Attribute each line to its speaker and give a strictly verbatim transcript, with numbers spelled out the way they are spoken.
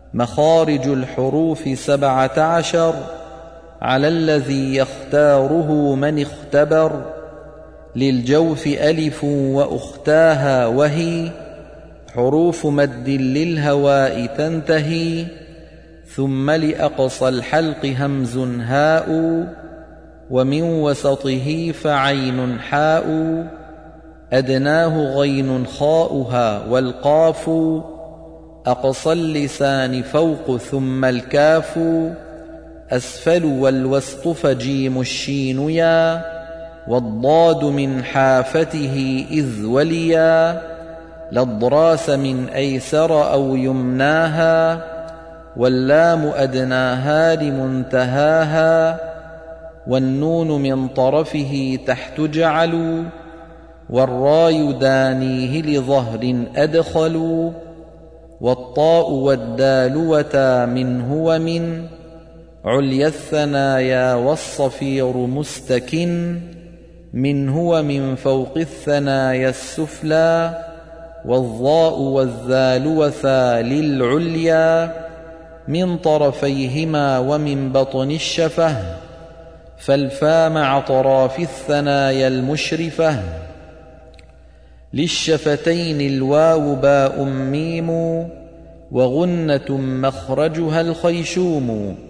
Speaker 1: مخارج الحروف سبعة عشر على الذي يختاره من اختبر. للجوف ألف وأختاها وهي حروف مد للهواء تنتهي. ثم لأقصى الحلق همز هاء ومن وسطه فعين حاء. أدناه غين خاؤها والقاف أقصى اللسان فوق ثم الكاف. أسفل والوسط فجيم الشين يا والضاد من حافته إذ وليا. للضراس من أيسر أو يمناها واللام أدناها لمنتهاها. والنون من طرفه تحت جعلوا والراي دانيه لظهر أدخلوا. والطاء والدال وتا منه ومن عليا الثنايا والصفير مستكن. منه ومن فوق الثنايا السفلى. والظاء والذال وثا للعليا من طرفيهما ومن بطن الشفة. فالفا مع طراف الثنايا المشرفة. للشفتين الواو باء ميم وغنة مخرجها الخيشوم.